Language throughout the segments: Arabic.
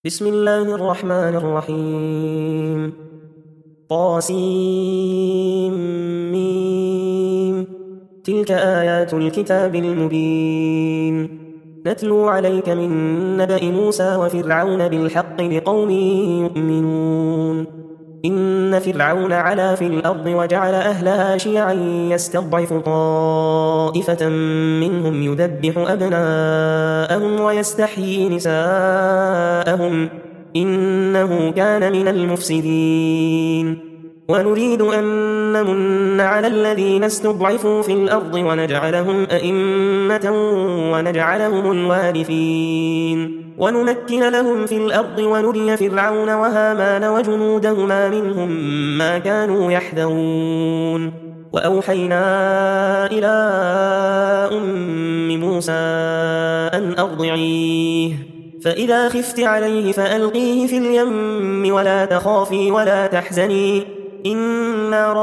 بسم الله الرحمن الرحيم طاسيم تلك آيات الكتاب المبين نتلو عليك من نبأ موسى وفرعون بالحق لقوم يؤمنون إن فرعون علا في الأرض وجعل أهلها شيعا يستضعف طائفة منهم يذبح أبناءهم ويستحيي نساءهم إنه كان من المفسدين ونريد أن نمن على الذين استضعفوا في الأرض ونجعلهم أئمة ونجعلهم الوارثين ونمكن لهم في الأرض ونري فرعون وهامان وجنودهما منهم ما كانوا يحذرون وأوحينا إلى أم موسى أن أرضعيه فإذا خفت عليه فألقيه في اليم ولا تخافي ولا تحزني إنا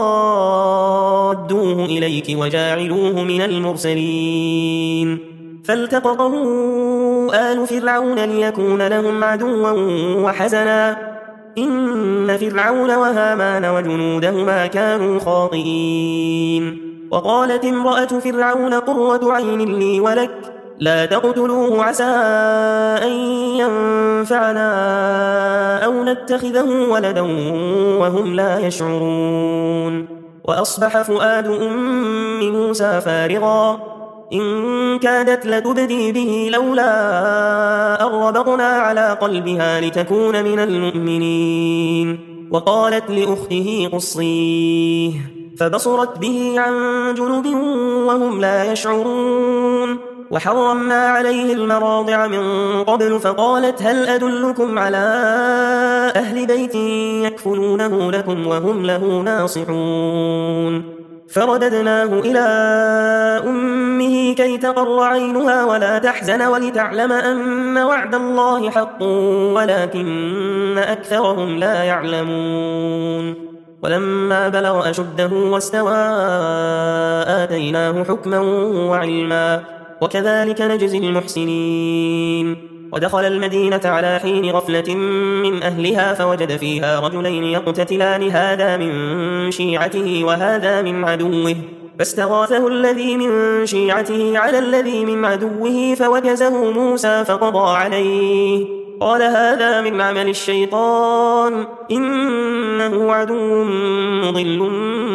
رادوه إليك وجاعلوه من المرسلين فالتقطه آل فرعون ليكون لهم عدوا وحزنا إن فرعون وهامان وجنودهما كانوا خاطئين وقالت امرأة فرعون قرة عين لي ولك لا تقتلوه عسى أن ينفعنا أو نتخذه ولدا وهم لا يشعرون وأصبح فؤاد أم موسى فارغا إن كادت لتبدي به لولا أن ربطنا على قلبها لتكون من المؤمنين وقالت لأخته قصيه فبصرت به عن جنب وهم لا يشعرون وحرمنا عليه المراضع من قبل فقالت هل أدلكم على أهل بيت يكفلونه لكم وهم له ناصحون فرددناه إلى أمه كي تقر عينها ولا تحزن ولتعلم أن وعد الله حق ولكن أكثرهم لا يعلمون ولما بلغ أشده واستوى آتيناه حكما وعلما وكذلك نجزي المحسنين ودخل المدينة على حين غفلة من أهلها فوجد فيها رجلين يقتتلان هذا من شيعته وهذا من عدوه فاستغاثه الذي من شيعته على الذي من عدوه فوكزه موسى فقضى عليه قال هذا من عمل الشيطان إنه عدو مضل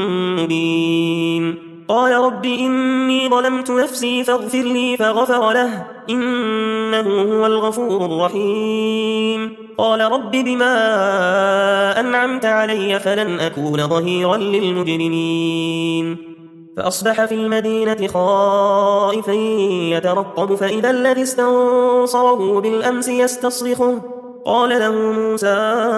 مبين قال رب إني ظلمت نفسي فاغفر لي فغفر له إنه هو الغفور الرحيم قال رب بما أنعمت علي فلن أكون ظهيرا للمجرمين فأصبح في المدينة خائفا يترقب فإذا الذي استنصره بالأمس يستصرخه قال له موسى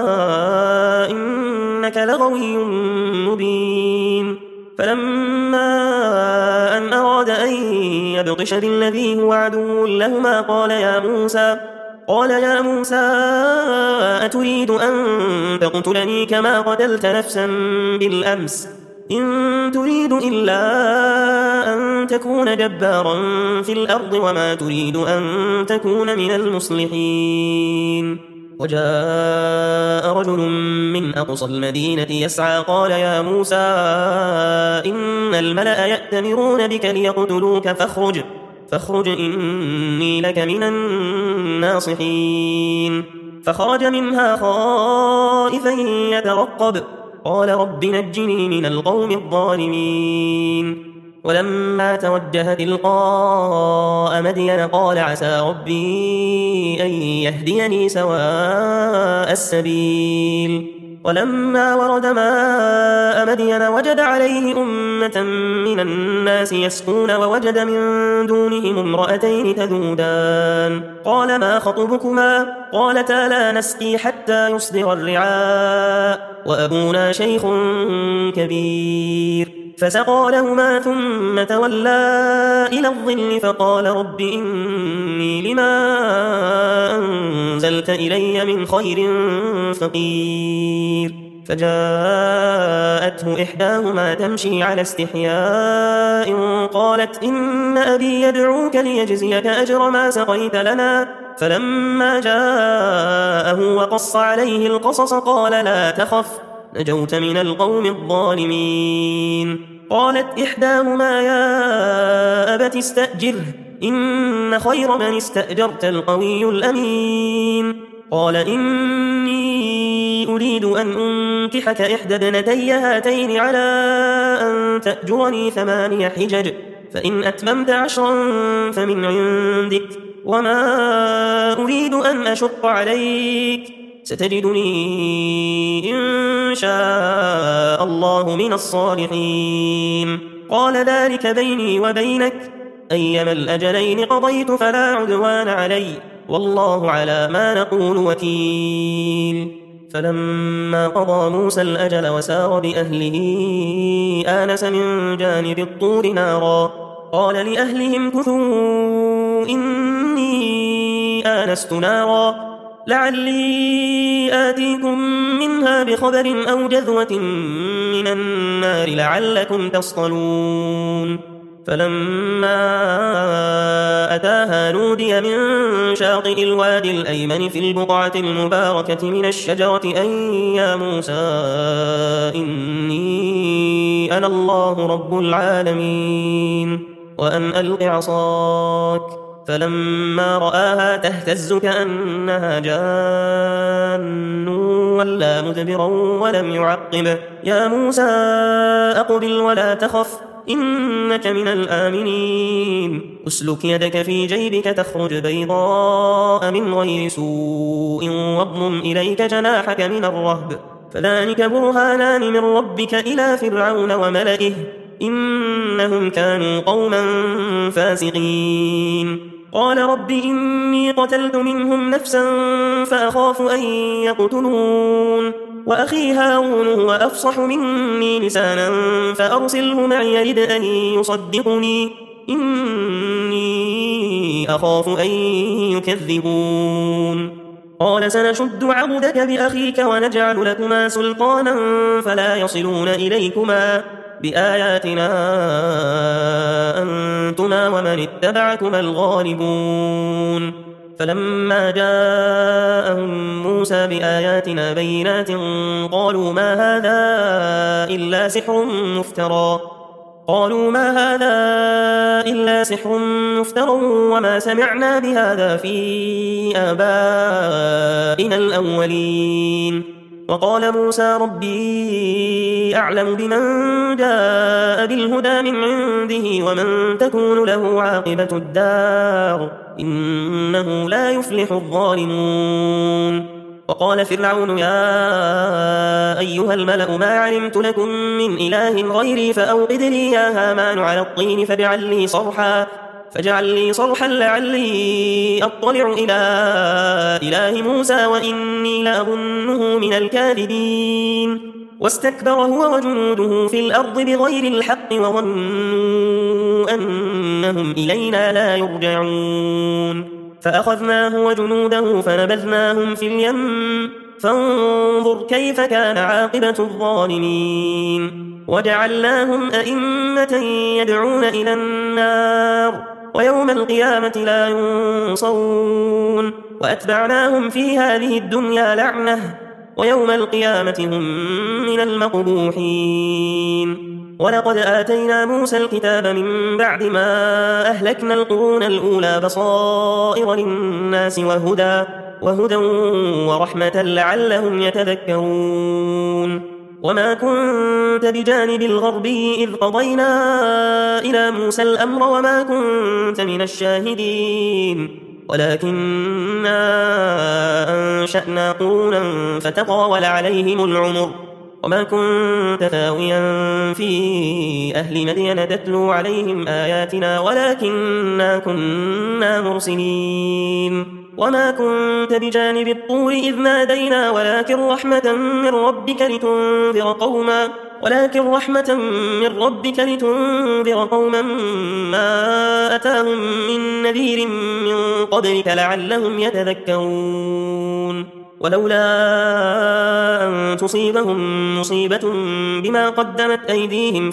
إنك لغوي مبين فلما أن أراد أن يبطش بالذي هو عدو لهما قال يا موسى أتريد أن تقتلني كما قتلت نفسا بالأمس إن تريد إلا أن تكون جبارا في الأرض وما تريد أن تكون من المصلحين وجاء رجل من أقصى المدينة يسعى قال يا موسى إن الملأ يأتمرون بك ليقتلوك فاخرج إني لك من الناصحين فخرج منها خائفا يترقب قال رب نجني من القوم الظالمين ولما توجه تلقاء مدين قال عسى ربي أن يهديني سواء السبيل ولما ورد ماء مدين وجد عليه أمة من الناس يسقون ووجد من دونهم امرأتين تذودان قال ما خطبكما قالتا لا نسقي حتى يصدر الرعاء وأبونا شيخ كبير فسقى لهما ثم تولى إلى الظل فقال رب إني لما أنزلت إلي من خير فقير فجاءته إحداهما تمشي على استحياء قالت إن أبي يدعوك ليجزيك أجر ما سقيت لنا. فلما جاءه وقص عليه القصص قال لا تخف نجوت من القوم الظالمين. قالت إحداهما يا أبت استأجره إن خير من استأجرت القوي الأمين. قال إني أريد أن أنكحك إحدى ابنتي هاتين على أن تأجرني 8 حجج فإن أتممت 10 فمن عندك وما أريد أن أشق عليك ستجدني إن شاء الله من الصالحين. قال ذلك بيني وبينك أيما الأجلين قضيت فلا عدوان علي والله على ما نقول وكيل. فلما قضى موسى الأجل وسار بأهله آنس من جانب الطور نارا قال لأهلهم كثوا إني آنست نارا لعلي آتيكم منها بخبر أو جذوة من النار لعلكم تصطلون. فلما أتاها نودي من شاطئ الوادي الأيمن في البقعة المباركة من الشجرة أن يا موسى إني أنا الله رب العالمين وأن ألق عصاك. فلما رآها تهتز كأنها جان ولا مدبرا ولم يعقب يا موسى أقبل ولا تخف إنك من الآمنين. أسلك يدك في جيبك تخرج بيضاء من غير سوء واضمم إليك جناحك من الرهب فذلك برهانان من ربك إلى فرعون وملئه إنهم كانوا قوما فاسقين. قال رب إني قتلت منهم نفسا فأخاف أن يقتلون وأخي هارون هو أفصح مني لسانا فأرسله معي يرد أن يصدقني إني أخاف أن يكذبون. قال سنشد عضدك بأخيك ونجعل لكما سلطانا فلا يصلون إليكما بآياتنا أنتما ومن اتبعكما الغالبون. فلما جاءهم موسى بآياتنا بينات قالوا ما هذا إلا سحر مفترى وما سمعنا بهذا في آبائنا الأولين. وقال موسى ربي أعلم بمن جاء بالهدى من عنده ومن تكون له عاقبة الدار إنه لا يفلح الظالمون. وقال فرعون يا أيها الملأ ما علمت لكم من إله غيري فأوقد لي يا هامان على الطين فاجعل لي صرحا لعلي أطلع إلى إله موسى وإني لأظنه من الكاذبين. واستكبر هو وجنوده في الأرض بغير الحق وظنوا أنهم إلينا لا يرجعون. فأخذناه وجنوده فنبذناهم في اليم فانظر كيف كان عاقبة الظالمين. وجعلناهم أئمة يدعون إلى النار ويوم القيامة لا ينصرون. وأتبعناهم في هذه الدنيا لعنة ويوم القيامة هم من المقبوحين. ولقد آتينا موسى الكتاب من بعد ما أهلكنا القرون الأولى بصائر للناس وهدى ورحمة لعلهم يتذكرون. وما كنت بجانب الغربي إذ قضينا إلى موسى الأمر وما كنت من الشاهدين ولكننا أنشأنا قرونا فتطاول عليهم العمر وما كنت ثاويا في أهل مدين تتلو عليهم آياتنا ولكننا كنا مرسلين. وما كنت بجانب الطور إذ نادينا ولكن رحمة من ربك لتنذر قوما ما أتاهم من نذير من قبلك لعلهم يتذكرون. ولولا أن تصيبهم مصيبة بما قدمت أيديهم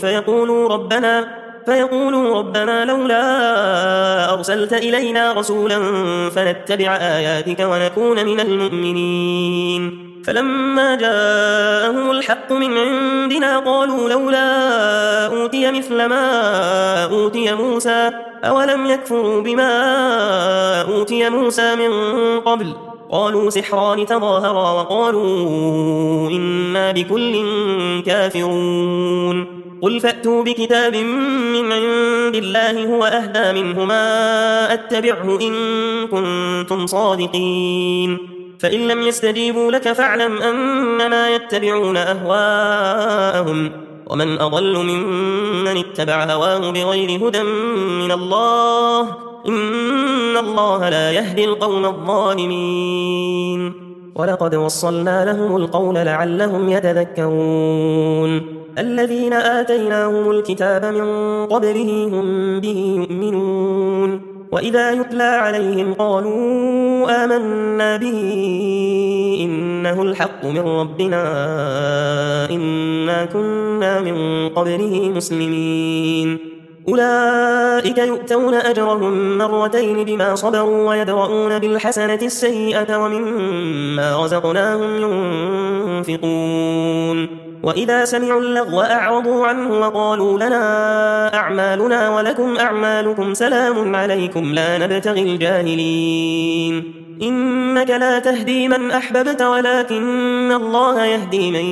فيقولوا ربنا لولا أرسلت إلينا رسولا فنتبع آياتك ونكون من المؤمنين. فلما جاءهم الحق من عندنا قالوا لولا أوتي مثل ما أوتي موسى أولم يكفروا بما أوتي موسى من قبل قالوا سحران تظاهرا وقالوا إنا بكل كافرون. قل فأتوا بكتاب من عند الله هو أهدى منهما أتبعه إن كنتم صادقين. فإن لم يستجيبوا لك فاعلم أنما يتبعون أهواءهم ومن أضل ممن اتبع هواه بغير هدى من الله إن الله لا يهدي القوم الظالمين. ولقد وصلنا لهم القول لعلهم يتذكرون. الذين آتيناهم الكتاب من قبله هم به يؤمنون وإذا يتلى عليهم قالوا آمنا به إنه الحق من ربنا إنا كنا من قبله مسلمين. أولئك يؤتون أجرهم مرتين بما صبروا ويدرؤون بالحسنة السيئة ومما رزقناهم ينفقون. وإذا سمعوا اللغو أعرضوا عنه وقالوا لنا أعمالنا ولكم أعمالكم سلام عليكم لا نبتغي الجاهلين. إنك لا تهدي من أحببت ولكن الله يهدي من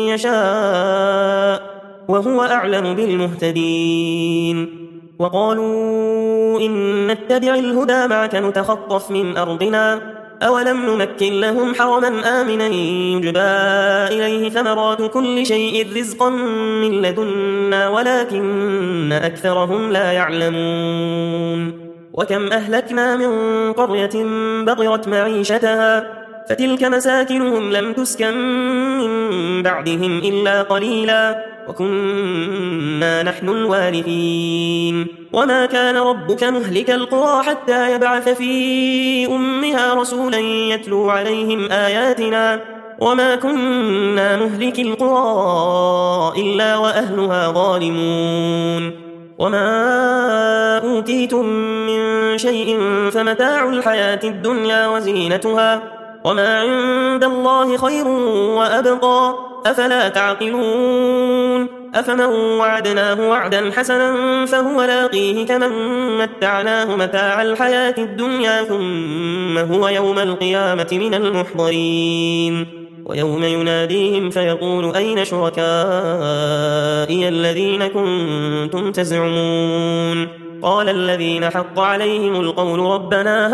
يشاء وهو أعلم بالمهتدين. وقالوا إن نتبع الهدى معك نتخطف من أرضنا أولم نمكن لهم حرما آمنا يجبى إليه ثمرات كل شيء رزقا من لدنا ولكن أكثرهم لا يعلمون. وكم أهلكنا من قرية بطرت معيشتها فتلك مساكنهم لم تسكن من بعدهم إلا قليلا وكنا نحن الوارثين. وما كان ربك مهلك القرى حتى يبعث في أمها رسولا يتلو عليهم آياتنا وما كنا مهلك القرى إلا وأهلها ظالمون. وما أوتيتم من شيء فمتاع الحياة الدنيا وزينتها وما عند الله خير وأبقى أفلا تعقلون. أفمن وعدناه وعدا حسنا فهو لاقيه كمن متعناه متاع الحياة الدنيا ثم هو يوم القيامة من المحضرين. ويوم يناديهم فيقول أين شركائي الذين كنتم تزعمون قال الذين حق عليهم القول ربنا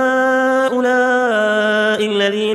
هؤلاء الذين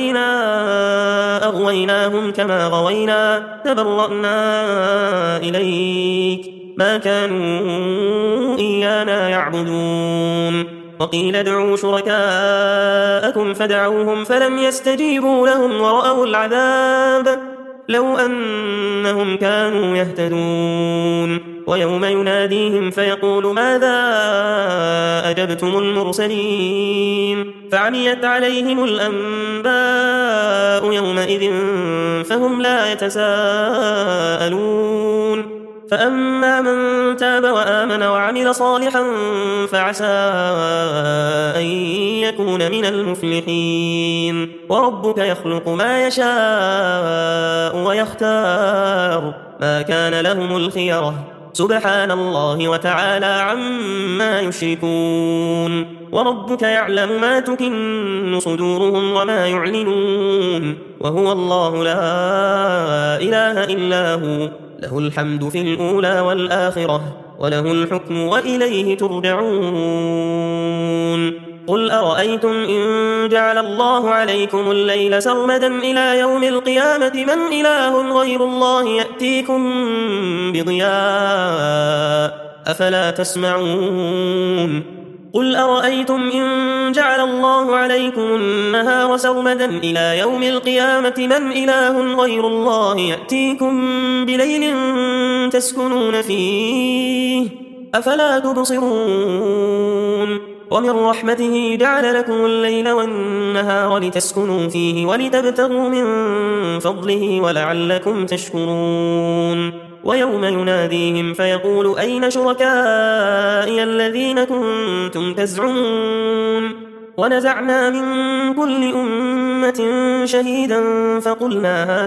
أغويناهم كما غوينا تبرأنا إليك ما كانوا إيانا يعبدون. وقيل ادعوا شركاءكم فدعوهم فلم يستجيبوا لهم ورأوا العذاب لو أنهم كانوا يهتدون. ويوم يناديهم فيقول ماذا أجبتم المرسلين فعميت عليهم الأنباء يومئذ فهم لا يتساءلون. فأما من تاب وآمن وعمل صالحا فعسى أن يكون من المفلحين. وربك يخلق ما يشاء ويختار ما كان لهم الخيرة سبحان الله وتعالى عما يشركون. وربك يعلم ما تكن صدورهم وما يعلنون وهو الله لا إله إلا هو له الحمد في الأولى والآخرة وله الحكم وإليه ترجعون. قل أرأيتم إن جعل الله عليكم الليل سرمدا إلى يوم القيامة من إله غير الله يأتيكم بضياء أفلا تسمعون. قل أرأيتم إن جعل الله عليكم النهار سرمدا إلى يوم القيامة من إله غير الله يأتيكم بليل تسكنون فيه أفلا تبصرون. ومن رحمته جعل لكم الليل والنهار لتسكنوا فيه ولتبتغوا من فضله ولعلكم تشكرون ويوم يناديهم فيقول أين شركائي الذين كنتم تزعمون ونزعنا من كل أمة شهيدا فقلنا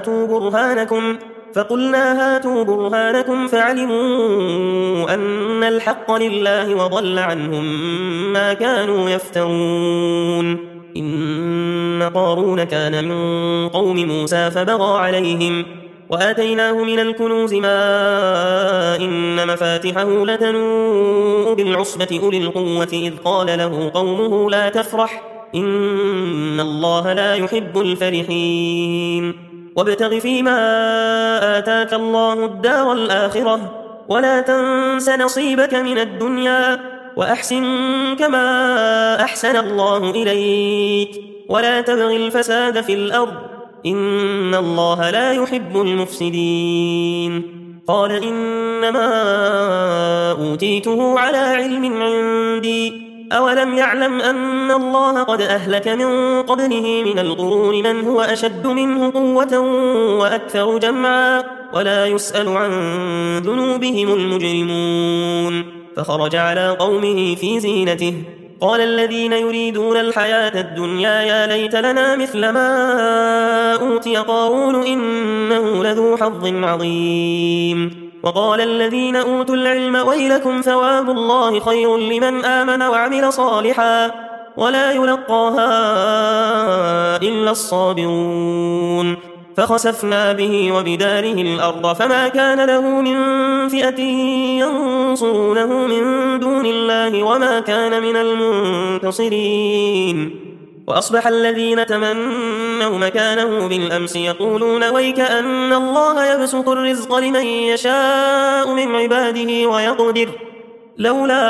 هاتوا برهانكم فعلموا أن الحق لله وضل عنهم ما كانوا يفترون إن قارون كان من قوم موسى فبغى عليهم وآتيناه من الكنوز ما إن مفاتحه لتنوء بالعصبة أولي القوة إذ قال له قومه لا تفرح إن الله لا يحب الفرحين وابتغ فيما آتاك الله الدار الآخرة ولا تنس نصيبك من الدنيا وأحسن كما أحسن الله إليك ولا تبغ الفساد في الأرض إن الله لا يحب المفسدين قال إنما أوتيته على علم عندي أولم يعلم أن الله قد أهلك من قبله من القرون من هو أشد منه قوة وأكثر جمعا ولا يسأل عن ذنوبهم المجرمون فخرج على قومه في زينته قال الذين يريدون الحياة الدنيا يا ليت لنا مثل ما أوتي قارون إنه لذو حظ عظيم وقال الذين أوتوا العلم ويلكم ثواب الله خير لمن آمن وعمل صالحا ولا يلقاها إلا الصابرون فخسفنا به وبداره الأرض فما كان له من فئة ينصرونه من دون الله وما كان من المنتصرين وأصبح الذين تمنوا مكانه بالأمس يقولون ويك أن الله يبسط الرزق لمن يشاء من عباده ويقدر لولا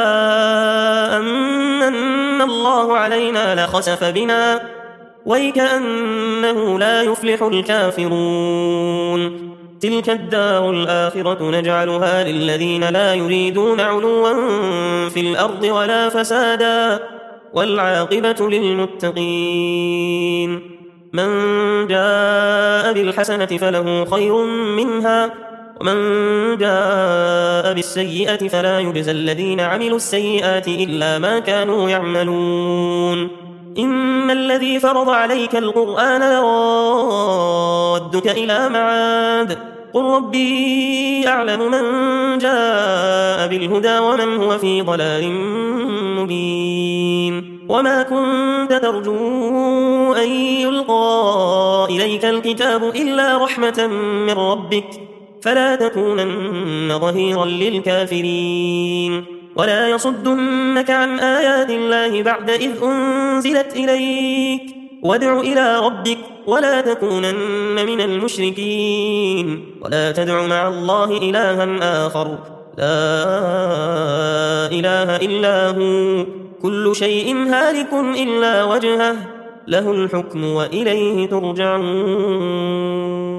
أمن الله علينا لخسف بنا ويك أنه لا يفلح الكافرون تلك الدار الآخرة نجعلها للذين لا يريدون علوا في الأرض ولا فسادا والعاقبة للمتقين من جاء بالحسنة فله خير منها ومن جاء بالسيئة فلا يجزى الذين عملوا السيئات إلا ما كانوا يعملون إن الذي فرض عليك القرآن لرادك إلى معاد قل ربي أعلم من جاء بالهدى ومن هو في ضلال مبين وما كنت ترجو أن يلقى إليك الكتاب إلا رحمة من ربك فلا تكونن ظهيرا للكافرين ولا يصدنك عن آيات الله بعد إذ أنزلت إليك وادع إلى ربك ولا تكونن من المشركين ولا تدع مع الله إلها آخر لا إله إلا هو كل شيء هالك إلا وجهه له الحكم وإليه ترجعون